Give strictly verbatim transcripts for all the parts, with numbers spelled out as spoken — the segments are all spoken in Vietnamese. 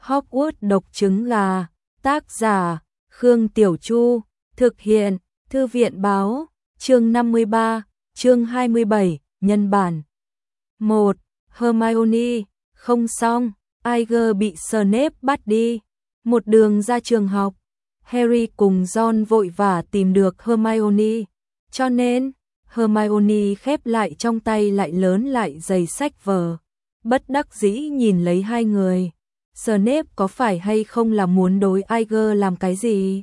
Hogwarts độc trứng gà, tác giả, Khương Tiểu Chu, thực hiện, Thư viện báo, chương năm mươi ba, chương hai mươi bảy, nhân bản. một. Hermione, không xong, Iger bị Snape bắt đi. Một đường ra trường học, Harry cùng Ron vội vã tìm được Hermione, cho nên Hermione khép lại trong tay lại lớn lại dày sách vở, bất đắc dĩ nhìn lấy hai người. Snape có phải hay không là muốn đối Iger làm cái gì?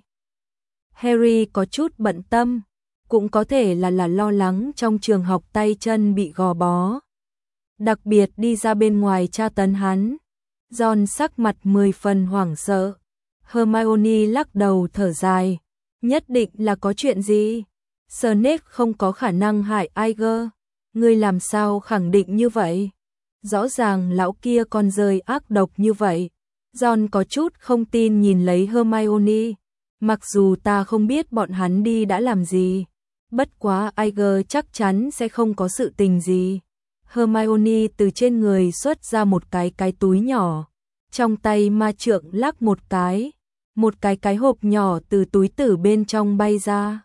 Harry có chút bận tâm, cũng có thể là là lo lắng trong trường học tay chân bị gò bó. Đặc biệt đi ra bên ngoài tra tấn hắn. Ron sắc mặt mười phần hoảng sợ. Hermione lắc đầu thở dài. Nhất định là có chuyện gì? Snape không có khả năng hại Iger. Ngươi làm sao khẳng định như vậy? Rõ ràng lão kia còn rơi ác độc như vậy. Ron có chút không tin nhìn lấy Hermione. Mặc dù ta không biết bọn hắn đi đã làm gì, bất quá Iger chắc chắn sẽ không có sự tình gì. Hermione từ trên người xuất ra một cái cái túi nhỏ, trong tay ma trượng lắc một cái, một cái cái hộp nhỏ từ túi tử bên trong bay ra.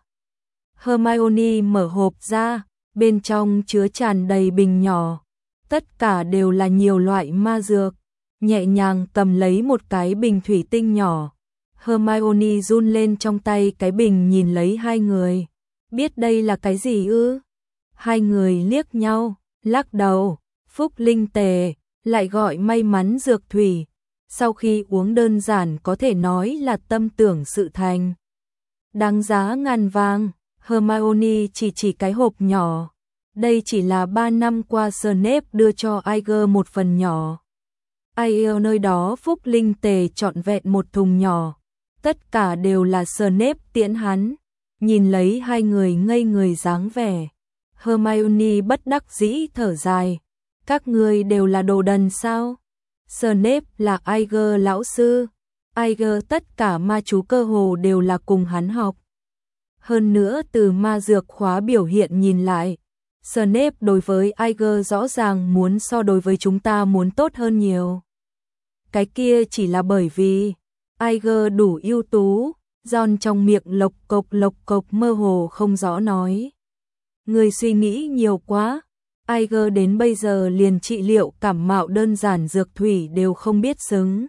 Hermione mở hộp ra, bên trong chứa tràn đầy bình nhỏ, tất cả đều là nhiều loại ma dược, nhẹ nhàng cầm lấy một cái bình thủy tinh nhỏ. Hermione run lên trong tay cái bình nhìn lấy hai người. Biết đây là cái gì ư? Hai người liếc nhau, lắc đầu. Phúc linh tề, lại gọi may mắn dược thủy. Sau khi uống đơn giản có thể nói là tâm tưởng sự thành. Đáng giá ngàn vàng. Hermione chỉ chỉ cái hộp nhỏ. Đây chỉ là ba năm qua Snape đưa cho Iger một phần nhỏ. Iger nơi đó phúc linh tề trọn vẹn một thùng nhỏ. Tất cả đều là Snape tiễn hắn. Nhìn lấy hai người ngây người dáng vẻ, Hermione bất đắc dĩ thở dài. Các ngươi đều là đồ đần sao? Snape là Iger lão sư. Iger tất cả ma chú cơ hồ đều là cùng hắn học. Hơn nữa từ ma dược khóa biểu hiện nhìn lại, Snape đối với Iger rõ ràng muốn so đối với chúng ta muốn tốt hơn nhiều. Cái kia chỉ là bởi vì Iger đủ ưu tú. Ron trong miệng lộc cộc lộc cộc mơ hồ không rõ nói. Người suy nghĩ nhiều quá. Iger đến bây giờ liền trị liệu cảm mạo đơn giản dược thủy đều không biết xứng.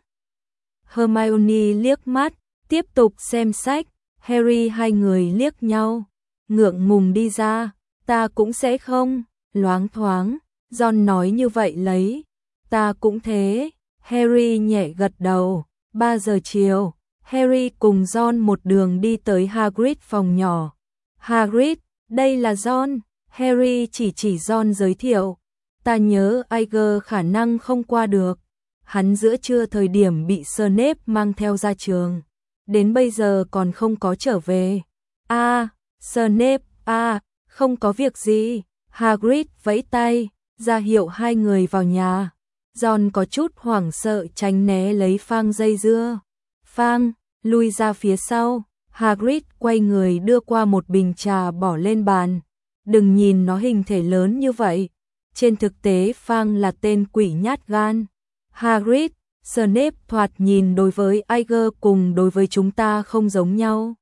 Hermione liếc mắt, tiếp tục xem sách. Harry hai người liếc nhau, ngượng ngùng đi ra. Ta cũng sẽ không. Loáng thoáng, Ron nói như vậy lấy. Ta cũng thế. Harry nhẹ gật đầu. Ba giờ chiều, Harry cùng Ron một đường đi tới Hagrid phòng nhỏ. Hagrid, đây là Ron. Harry chỉ chỉ Ron giới thiệu. Ta nhớ Iger khả năng không qua được. Hắn giữa trưa thời điểm bị Snape mang theo ra trường. Đến bây giờ còn không có trở về. A, à, Snape, a, à, không có việc gì. Hagrid vẫy tay, ra hiệu hai người vào nhà. Ron có chút hoảng sợ tránh né lấy Phang dây dưa. Phang, lui ra phía sau. Hagrid quay người đưa qua một bình trà bỏ lên bàn. Đừng nhìn nó hình thể lớn như vậy. Trên thực tế Phang là tên quỷ nhát gan. Hagrid, Snape thoạt nhìn đối với Iger cùng đối với chúng ta không giống nhau.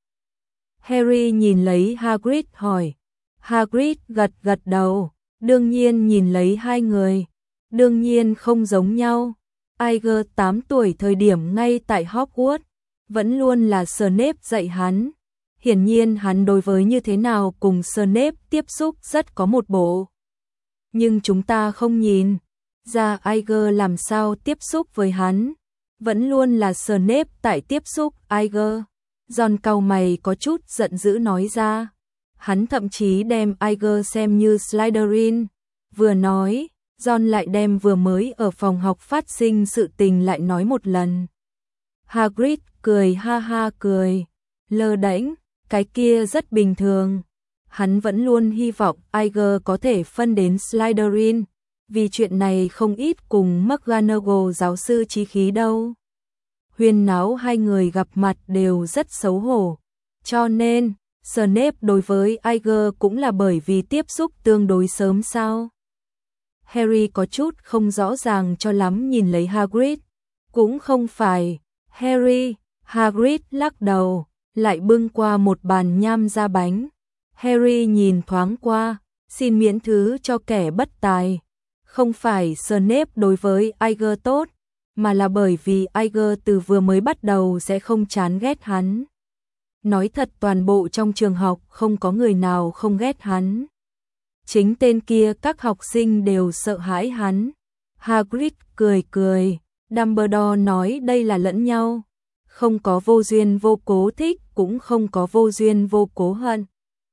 Harry nhìn lấy Hagrid hỏi. Hagrid gật gật đầu. Đương nhiên nhìn lấy hai người. Đương nhiên không giống nhau. Iger tám tuổi thời điểm ngay tại Hogwarts, vẫn luôn là Snape dạy hắn. Hiển nhiên hắn đối với như thế nào cùng Snape tiếp xúc rất có một bộ. Nhưng chúng ta không nhìn ra Iger làm sao tiếp xúc với hắn. Vẫn luôn là Snape tại tiếp xúc Iger. Ron cau mày có chút giận dữ nói ra. Hắn thậm chí đem Iger xem như Slytherin. Vừa nói, Ron lại đem vừa mới ở phòng học phát sinh sự tình lại nói một lần. Hagrid cười ha ha cười, lơ đễnh, cái kia rất bình thường. Hắn vẫn luôn hy vọng Iger có thể phân đến Slytherin, vì chuyện này không ít cùng McGonagall giáo sư chí khí đâu. Huyên náo hai người gặp mặt đều rất xấu hổ, cho nên Snape đối với Iger cũng là bởi vì tiếp xúc tương đối sớm sao? Harry có chút không rõ ràng cho lắm nhìn lấy Hagrid. Cũng không phải. Harry, Hagrid lắc đầu, lại bưng qua một bàn nham ra bánh. Harry nhìn thoáng qua, xin miễn thứ cho kẻ bất tài. Không phải Snape đối với Igor tốt, mà là bởi vì Igor từ vừa mới bắt đầu sẽ không chán ghét hắn. Nói thật toàn bộ trong trường học không có người nào không ghét hắn. Chính tên kia các học sinh đều sợ hãi hắn. Hagrid cười cười, Dumbledore nói đây là lẫn nhau. Không có vô duyên vô cố thích, cũng không có vô duyên vô cố hận.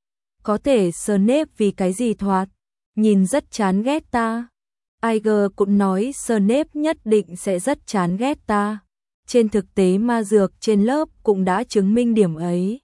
Có thể Snape vì cái gì thoạt, nhìn rất chán ghét ta. Igor cũng nói Snape nhất định sẽ rất chán ghét ta. Trên thực tế ma dược trên lớp cũng đã chứng minh điểm ấy.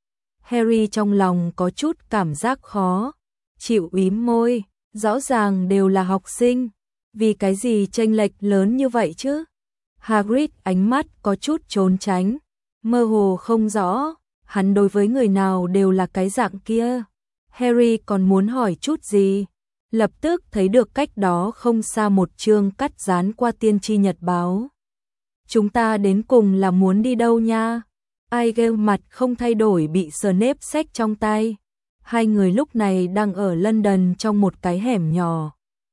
Harry trong lòng có chút cảm giác khó chịu, úm môi, rõ ràng đều là học sinh, vì cái gì chênh lệch lớn như vậy chứ? Hagrid ánh mắt có chút trốn tránh, mơ hồ không rõ, hắn đối với người nào đều là cái dạng kia. Harry còn muốn hỏi chút gì, lập tức thấy được cách đó không xa một chương cắt dán qua tiên tri nhật báo. Chúng ta đến cùng là muốn đi đâu nha? Igor mặt không thay đổi bị Snape xách trong tay. Hai người lúc này đang ở London trong một cái hẻm nhỏ.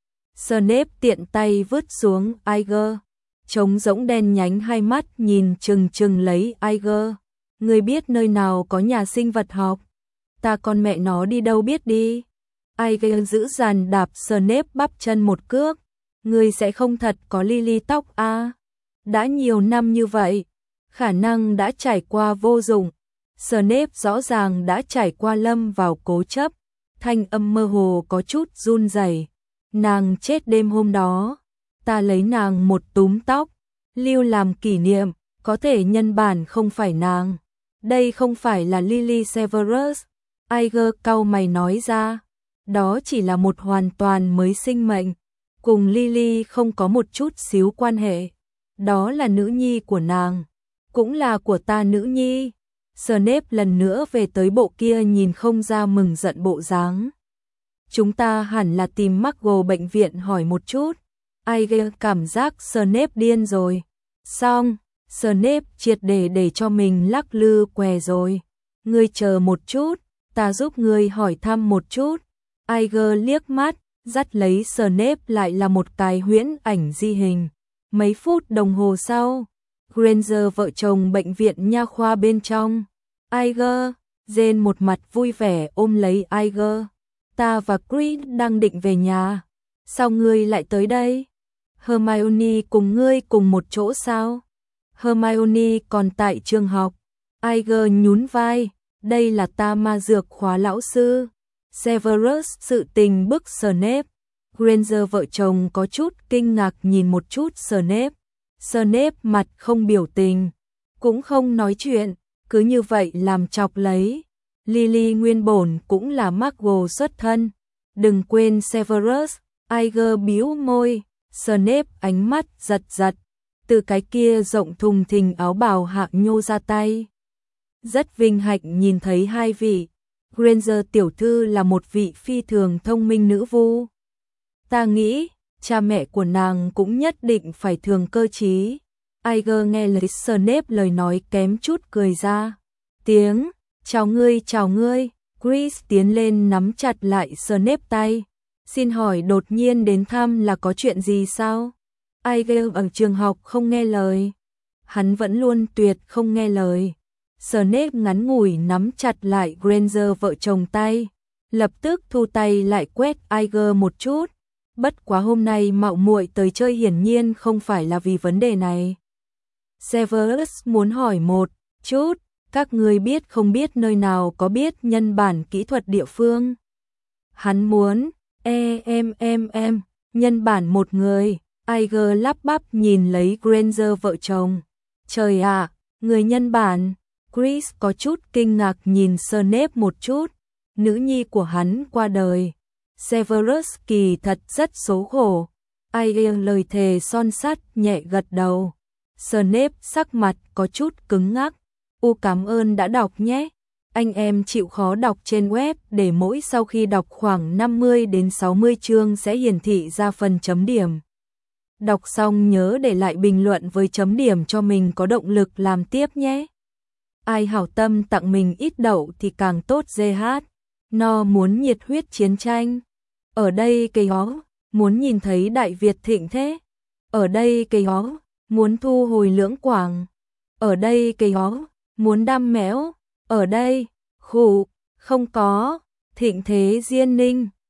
Snape tiện tay vứt xuống Igor, trống rỗng đen nhánh hai mắt nhìn chừng chừng lấy Igor. Ngươi biết nơi nào có nhà sinh vật học? Ta con mẹ nó đi đâu biết đi. Igor giữ dàn đạp Snape bắp chân một cước. Ngươi sẽ không thật có Lily tóc à? Đã nhiều năm như vậy, khả năng đã trải qua vô dụng. Snape rõ ràng đã trải qua lâm vào cố chấp, thanh âm mơ hồ có chút run rẩy. Nàng chết đêm hôm đó, ta lấy nàng một túm tóc, lưu làm kỷ niệm, có thể nhân bản không phải nàng. Đây không phải là Lily Severus. Igor cau mày nói ra, đó chỉ là một hoàn toàn mới sinh mệnh, cùng Lily không có một chút xíu quan hệ. Đó là nữ nhi của nàng, cũng là của ta nữ nhi. Snape lần nữa về tới bộ kia nhìn không ra mừng giận bộ dáng. Chúng ta hẳn là tìm Muggle bệnh viện hỏi một chút. Igor cảm giác Snape điên rồi. Xong, Snape triệt để để cho mình lắc lư què rồi. Ngươi chờ một chút, ta giúp ngươi hỏi thăm một chút. Igor liếc mắt, dắt lấy Snape lại là một cái huyễn ảnh di hình. Mấy phút đồng hồ sau, Granger vợ chồng bệnh viện nha khoa bên trong. Igor, Jane một mặt vui vẻ ôm lấy Igor. Ta và Creed đang định về nhà. Sao ngươi lại tới đây? Hermione cùng ngươi cùng một chỗ sao? Hermione còn tại trường học. Igor nhún vai. Đây là ta ma dược khóa lão sư. Severus sự tình bức Snape. Granger vợ chồng có chút kinh ngạc nhìn một chút Snape. Snape mặt không biểu tình, cũng không nói chuyện, cứ như vậy làm chọc lấy. Lily nguyên bổn cũng là Muggle xuất thân. Đừng quên Severus. Igor bĩu môi. Snape ánh mắt giật giật, từ cái kia rộng thùng thình áo bào hạ nhô ra tay. Rất vinh hạnh nhìn thấy hai vị. Granger tiểu thư là một vị phi thường thông minh nữ vu. Ta nghĩ, cha mẹ của nàng cũng nhất định phải thường cơ trí. Igor nghe lời Snape lời nói kém chút cười ra. Tiếng, chào ngươi chào ngươi. Chris tiến lên nắm chặt lại Snape tay. Xin hỏi đột nhiên đến thăm là có chuyện gì sao? Igor ở trường học không nghe lời. Hắn vẫn luôn tuyệt không nghe lời. Snape ngắn ngủi nắm chặt lại Granger vợ chồng tay. Lập tức thu tay lại quét Igor một chút. Bất quá hôm nay mạo muội tới chơi hiển nhiên không phải là vì vấn đề này. Severus muốn hỏi một chút, các ngươi biết không biết nơi nào có biết nhân bản kỹ thuật địa phương? Hắn muốn, e em em em, nhân bản một người. Igor lắp bắp nhìn lấy Granger vợ chồng. Trời ạ, à, người nhân bản. Chris có chút kinh ngạc nhìn Snape một chút. Nữ nhi của hắn qua đời. Severus kỳ thật rất xấu hổ. Igor lời thề son sắt nhẹ gật đầu. Snape sắc mặt có chút cứng ngắc. U cảm ơn đã đọc nhé. Anh em chịu khó đọc trên web để mỗi sau khi đọc khoảng năm mươi đến sáu mươi chương sẽ hiển thị ra phần chấm điểm. Đọc xong nhớ để lại bình luận với chấm điểm cho mình có động lực làm tiếp nhé. Ai hảo tâm tặng mình ít đậu thì càng tốt. giê hát No muốn nhiệt huyết chiến tranh. Ở đây cây ó, muốn nhìn thấy Đại Việt thịnh thế. Ở đây cây ó, muốn thu hồi Lưỡng Quảng. Ở đây cây ó, muốn đam méo. Ở đây, khụ, không có, thịnh thế Diên Ninh.